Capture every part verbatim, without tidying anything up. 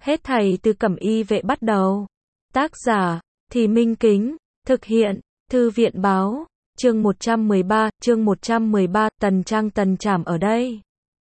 Hết thảy từ Cẩm Y vệ bắt đầu. Tác giả, Thì Minh Kính, thực hiện, Thư viện báo, chương một trăm mười ba, chương một trăm mười ba, Tần Trang Tần Trảm ở đây.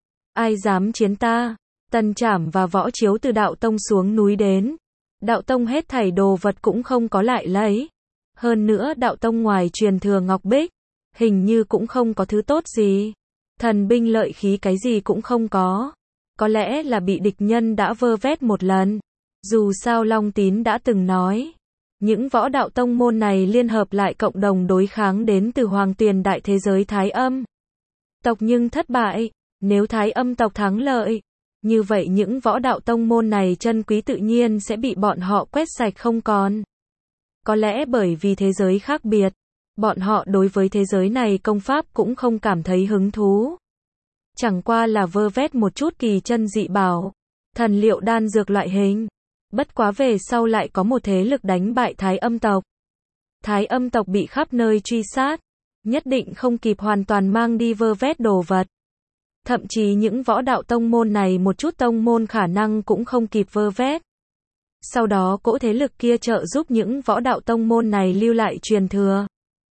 Ai dám chiến ta? Tần Trảm và Võ Chiếu từ Đạo Tông xuống núi đến. Đạo Tông hết thảy đồ vật cũng không có lại lấy. Hơn nữa Đạo Tông ngoài truyền thừa ngọc bích, hình như cũng không có thứ tốt gì. Thần binh lợi khí cái gì cũng không có. Có lẽ là bị địch nhân đã vơ vét một lần. Dù sao Long Tín đã từng nói, những võ đạo tông môn này liên hợp lại cộng đồng đối kháng đến từ hoàng tuyền đại thế giới Thái Âm tộc nhưng thất bại. Nếu Thái Âm tộc thắng lợi, như vậy những võ đạo tông môn này chân quý tự nhiên sẽ bị bọn họ quét sạch không còn. Có lẽ bởi vì thế giới khác biệt, bọn họ đối với thế giới này công pháp cũng không cảm thấy hứng thú. Chẳng qua là vơ vét một chút kỳ chân dị bảo, thần liệu đan dược loại hình. Bất quá về sau lại có một thế lực đánh bại Thái Âm tộc. Thái Âm tộc bị khắp nơi truy sát, nhất định không kịp hoàn toàn mang đi vơ vét đồ vật. Thậm chí những võ đạo tông môn này một chút tông môn khả năng cũng không kịp vơ vét. Sau đó cỗ thế lực kia trợ giúp những võ đạo tông môn này lưu lại truyền thừa,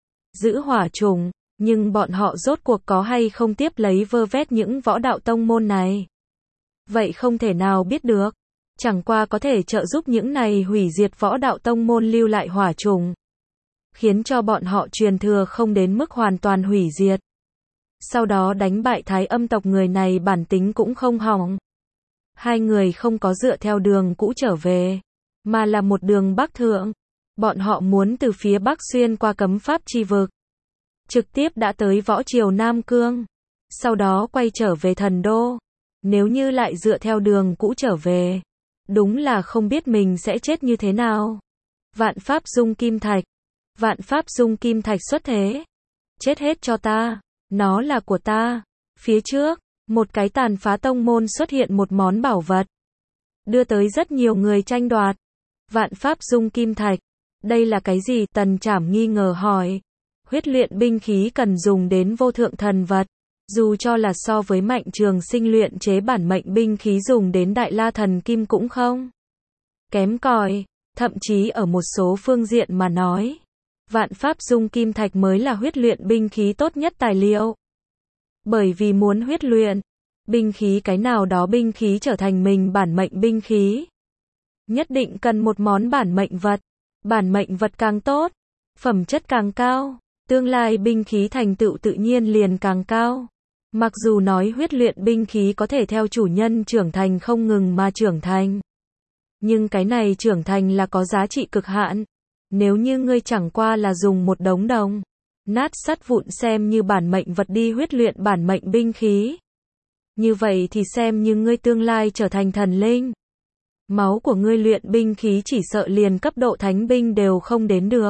giữ hỏa trùng, nhưng bọn họ rốt cuộc có hay không tiếp lấy vơ vét những võ đạo tông môn này? Vậy không thể nào biết được. Chẳng qua có thể trợ giúp những này hủy diệt võ đạo tông môn lưu lại hỏa trùng, khiến cho bọn họ truyền thừa không đến mức hoàn toàn hủy diệt. Sau đó đánh bại Thái Âm tộc, người này bản tính cũng không hỏng. Hai người không có dựa theo đường cũ trở về, mà là một đường bắc thượng. Bọn họ muốn từ phía bắc xuyên qua cấm pháp chi vực, trực tiếp đã tới võ triều Nam Cương, sau đó quay trở về thần đô. Nếu như lại dựa theo đường cũ trở về, đúng là không biết mình sẽ chết như thế nào. Vạn Pháp Dung Kim Thạch. Vạn Pháp Dung Kim Thạch xuất thế. Chết hết cho ta. Nó là của ta. Phía trước, một cái tàn phá tông môn xuất hiện một món bảo vật, đưa tới rất nhiều người tranh đoạt. Vạn Pháp Dung Kim Thạch. Đây là cái gì? Tần Trảm nghi ngờ hỏi. Huyết luyện binh khí cần dùng đến vô thượng thần vật. Dù cho là so với Mạnh Trường Sinh luyện chế bản mệnh binh khí dùng đến Đại La Thần Kim cũng không kém cỏi, thậm chí ở một số phương diện mà nói, Vạn Pháp Dung Kim Thạch mới là huyết luyện binh khí tốt nhất tài liệu. Bởi vì muốn huyết luyện binh khí cái nào đó binh khí trở thành mình bản mệnh binh khí, nhất định cần một món bản mệnh vật. Bản mệnh vật càng tốt, phẩm chất càng cao, tương lai binh khí thành tựu tự nhiên liền càng cao. Mặc dù nói huyết luyện binh khí có thể theo chủ nhân trưởng thành không ngừng mà trưởng thành, nhưng cái này trưởng thành là có giá trị cực hạn. Nếu như ngươi chẳng qua là dùng một đống đồng nát sắt vụn xem như bản mệnh vật đi huyết luyện bản mệnh binh khí, như vậy thì xem như ngươi tương lai trở thành thần linh, máu của ngươi luyện binh khí chỉ sợ liền cấp độ thánh binh đều không đến được.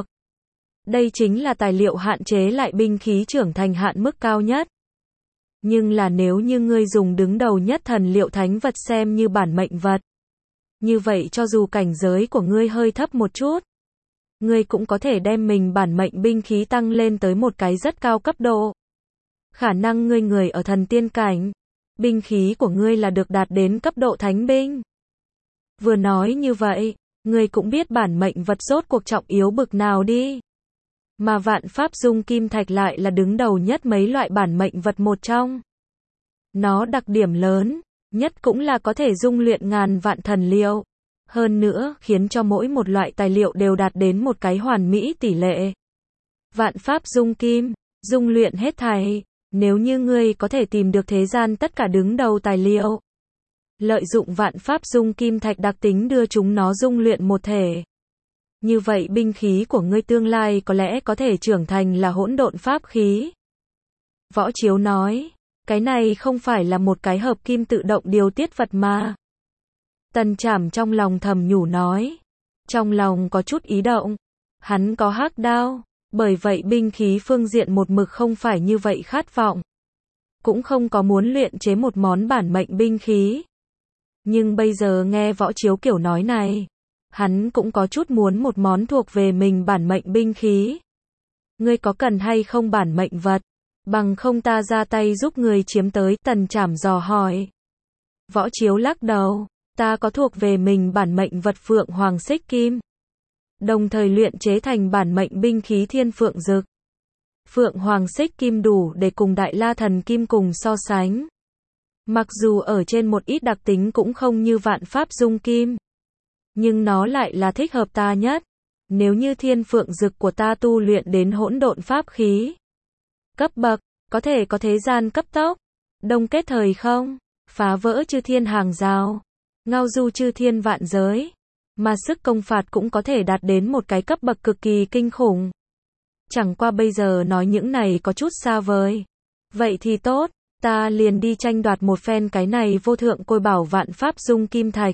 Đây chính là tài liệu hạn chế lại binh khí trưởng thành hạn mức cao nhất. Nhưng là nếu như ngươi dùng đứng đầu nhất thần liệu thánh vật xem như bản mệnh vật, như vậy cho dù cảnh giới của ngươi hơi thấp một chút, ngươi cũng có thể đem mình bản mệnh binh khí tăng lên tới một cái rất cao cấp độ. Khả năng ngươi người ở thần tiên cảnh, binh khí của ngươi là được đạt đến cấp độ thánh binh. Vừa nói như vậy, ngươi cũng biết bản mệnh vật rốt cuộc trọng yếu bực nào đi. Mà Vạn Pháp Dung Kim Thạch lại là đứng đầu nhất mấy loại bản mệnh vật một trong. Nó đặc điểm lớn nhất cũng là có thể dung luyện ngàn vạn thần liệu. Hơn nữa, khiến cho mỗi một loại tài liệu đều đạt đến một cái hoàn mỹ tỷ lệ. Vạn Pháp Dung Kim, dung luyện hết thảy. Nếu như ngươi có thể tìm được thế gian tất cả đứng đầu tài liệu, lợi dụng Vạn Pháp Dung Kim Thạch đặc tính đưa chúng nó dung luyện một thể, như vậy binh khí của ngươi tương lai có lẽ có thể trưởng thành là hỗn độn pháp khí. Võ Chiếu nói, cái này không phải là một cái hợp kim tự động điều tiết vật mà. Tần Trảm trong lòng thầm nhủ nói, trong lòng có chút ý động. Hắn có hắc đao, bởi vậy binh khí phương diện một mực không phải như vậy khát vọng, cũng không có muốn luyện chế một món bản mệnh binh khí. Nhưng bây giờ nghe Võ Chiếu kiểu nói này, hắn cũng có chút muốn một món thuộc về mình bản mệnh binh khí. Ngươi có cần hay không bản mệnh vật? Bằng không ta ra tay giúp người chiếm tới. Tần Trảm dò hỏi. Võ Chiếu lắc đầu. ta có thuộc về mình bản mệnh vật Phượng Hoàng Xích Kim, đồng thời luyện chế thành bản mệnh binh khí Thiên Phượng Dực. Phượng Hoàng Xích Kim đủ để cùng Đại La Thần Kim cùng so sánh. Mặc dù ở trên một ít đặc tính cũng không như Vạn Pháp Dung Kim, nhưng nó lại là thích hợp ta nhất. Nếu như Thiên Phượng Dực của ta tu luyện đến hỗn độn pháp khí cấp bậc, có thể có thế gian cấp tốc, đông kết thời không, phá vỡ chư thiên hàng rào, ngao du chư thiên vạn giới, mà sức công phạt cũng có thể đạt đến một cái cấp bậc cực kỳ kinh khủng. Chẳng qua bây giờ nói những này có chút xa vời. Vậy thì tốt, ta liền đi tranh đoạt một phen cái này vô thượng côi bảo Vạn Pháp Dung Kim Thạch.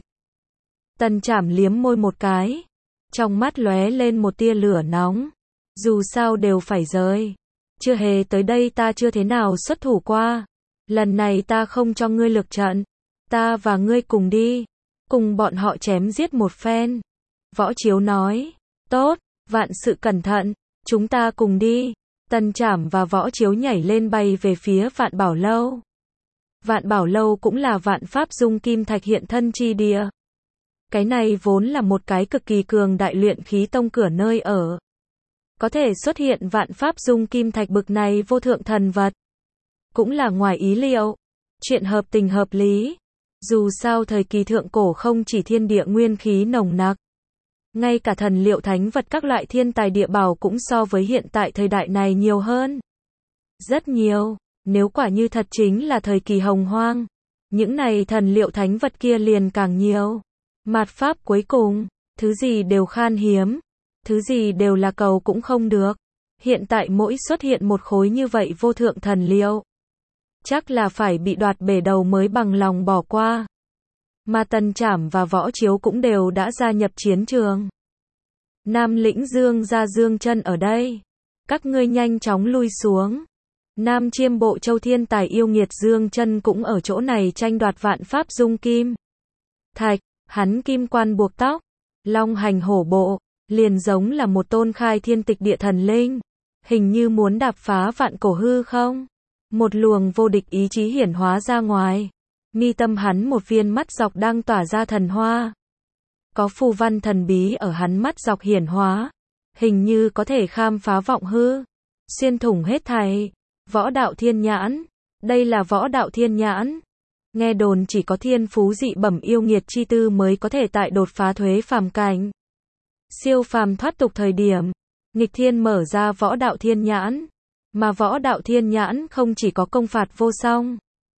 Tần Trảm liếm môi một cái, trong mắt lóe lên một tia lửa nóng. Dù sao đều phải rời. Chưa hề tới đây ta chưa thế nào xuất thủ qua. Lần này ta không cho ngươi lược trận. Ta và ngươi cùng đi. Cùng bọn họ chém giết một phen. Võ Chiếu nói. Tốt, vạn sự cẩn thận. Chúng ta cùng đi. Tần Trảm và Võ Chiếu nhảy lên bay về phía Vạn Bảo Lâu. Vạn Bảo Lâu cũng là Vạn Pháp Dung Kim Thạch hiện thân chi địa. Cái này vốn là một cái cực kỳ cường đại luyện khí tông cửa nơi ở. Có thể xuất hiện Vạn Pháp Dung Kim Thạch bực này vô thượng thần vật. Cũng là ngoài ý liệu. Chuyện hợp tình hợp lý. Dù sao thời kỳ thượng cổ không chỉ thiên địa nguyên khí nồng nặc. Ngay cả thần liệu thánh vật các loại thiên tài địa bảo cũng so với hiện tại thời đại này nhiều hơn. Rất nhiều. Nếu quả như thật chính là thời kỳ hồng hoang. Những này thần liệu thánh vật kia liền càng nhiều. Mạt pháp cuối cùng, thứ gì đều khan hiếm, thứ gì đều là cầu cũng không được. Hiện tại mỗi xuất hiện một khối như vậy vô thượng thần liệu, chắc là phải bị đoạt bể đầu mới bằng lòng bỏ qua. Mà Tần Trảm và Võ Chiếu cũng đều đã gia nhập chiến trường. Nam Lĩnh Dương ra Dương Chân ở đây. Các ngươi nhanh chóng lui xuống. Nam Chiêm Bộ Châu thiên tài yêu nghiệt Dương Chân cũng ở chỗ này tranh đoạt Vạn Pháp Dung Kim Thạch. Hắn kim quan buộc tóc, long hành hổ bộ, liền giống là một tôn khai thiên tịch địa thần linh, hình như muốn đạp phá vạn cổ hư không. Một luồng vô địch ý chí hiển hóa ra ngoài, mi tâm hắn một viên mắt dọc đang tỏa ra thần hoa. Có phù văn thần bí ở hắn mắt dọc hiển hóa, hình như có thể khám phá vọng hư, xuyên thủng hết thảy. Võ đạo thiên nhãn, đây là võ đạo thiên nhãn. Nghe đồn chỉ có thiên phú dị bẩm yêu nghiệt chi tư mới có thể tại đột phá thuế phàm cảnh. Siêu phàm thoát tục thời điểm, nghịch thiên mở ra võ đạo thiên nhãn. Mà võ đạo thiên nhãn không chỉ có công phạt vô song.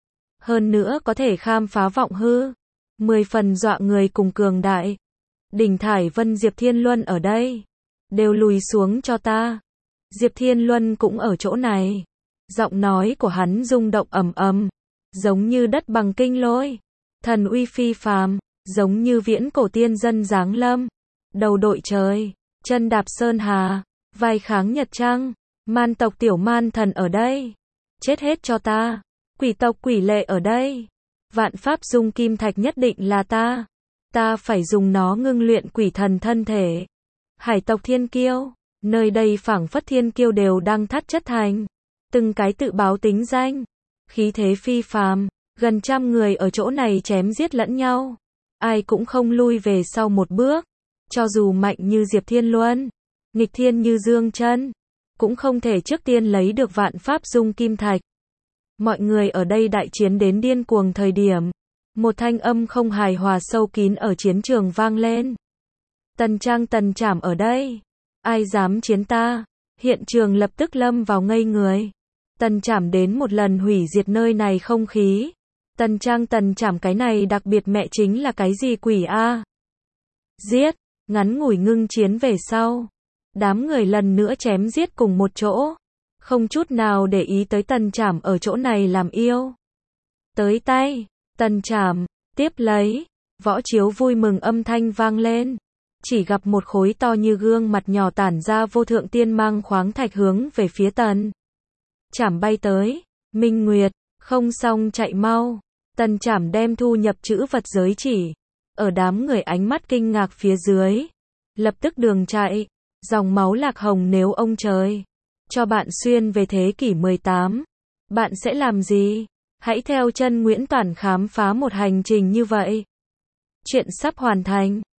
Hơn nữa có thể khám phá vọng hư. Mười phần dọa người cùng cường đại. Đỉnh Thải Vân Diệp Thiên Luân ở đây. Đều lùi xuống cho ta. Diệp Thiên Luân cũng ở chỗ này. Giọng nói của hắn rung động ầm ầm. Giống như đất bằng kinh lôi, thần uy phi phàm, giống như viễn cổ tiên dân giáng lâm, đầu đội trời, chân đạp sơn hà, vai kháng nhật trăng, man tộc tiểu man thần ở đây, chết hết cho ta, quỷ tộc quỷ lệ ở đây, Vạn Pháp Dung Kim Thạch nhất định là ta, ta phải dùng nó ngưng luyện quỷ thần thân thể. Hải tộc thiên kiêu, nơi đây phảng phất thiên kiêu đều đang thắt chất thành, từng cái tự báo tính danh. Khí thế phi phàm, gần trăm người ở chỗ này chém giết lẫn nhau. Ai cũng không lui về sau một bước. Cho dù mạnh như Diệp Thiên Luân, nghịch thiên như Dương Chân, cũng không thể trước tiên lấy được Vạn Pháp Dung Kim Thạch. Mọi người ở đây đại chiến đến điên cuồng thời điểm. Một thanh âm không hài hòa sâu kín ở chiến trường vang lên. Tần Trang Tần Trảm ở đây. Ai dám chiến ta? Hiện trường lập tức lâm vào ngây người. Tần Trảm đến một lần hủy diệt nơi này không khí. Tần Trang Tần Trảm cái này đặc biệt mẹ chính là cái gì quỷ a? Giết, ngắn ngủi ngưng chiến về sau. Đám người lần nữa chém giết cùng một chỗ. Không chút nào để ý tới Tần Trảm ở chỗ này làm yêu. Tới tay, Tần Trảm, tiếp lấy. Võ Chiếu vui mừng âm thanh vang lên. Chỉ gặp một khối to như gương mặt nhỏ tản ra vô thượng tiên mang khoáng thạch hướng về phía Tần Trảm bay tới. Minh Nguyệt, không xong chạy mau. Tần Trảm đem thu nhập chữ vật giới chỉ. Ở đám người ánh mắt kinh ngạc phía dưới. Lập tức đường chạy. Dòng máu lạc hồng nếu ông trời cho bạn xuyên về thế kỷ mười tám. Bạn sẽ làm gì? Hãy theo chân Nguyễn Toản khám phá một hành trình như vậy. Chuyện sắp hoàn thành.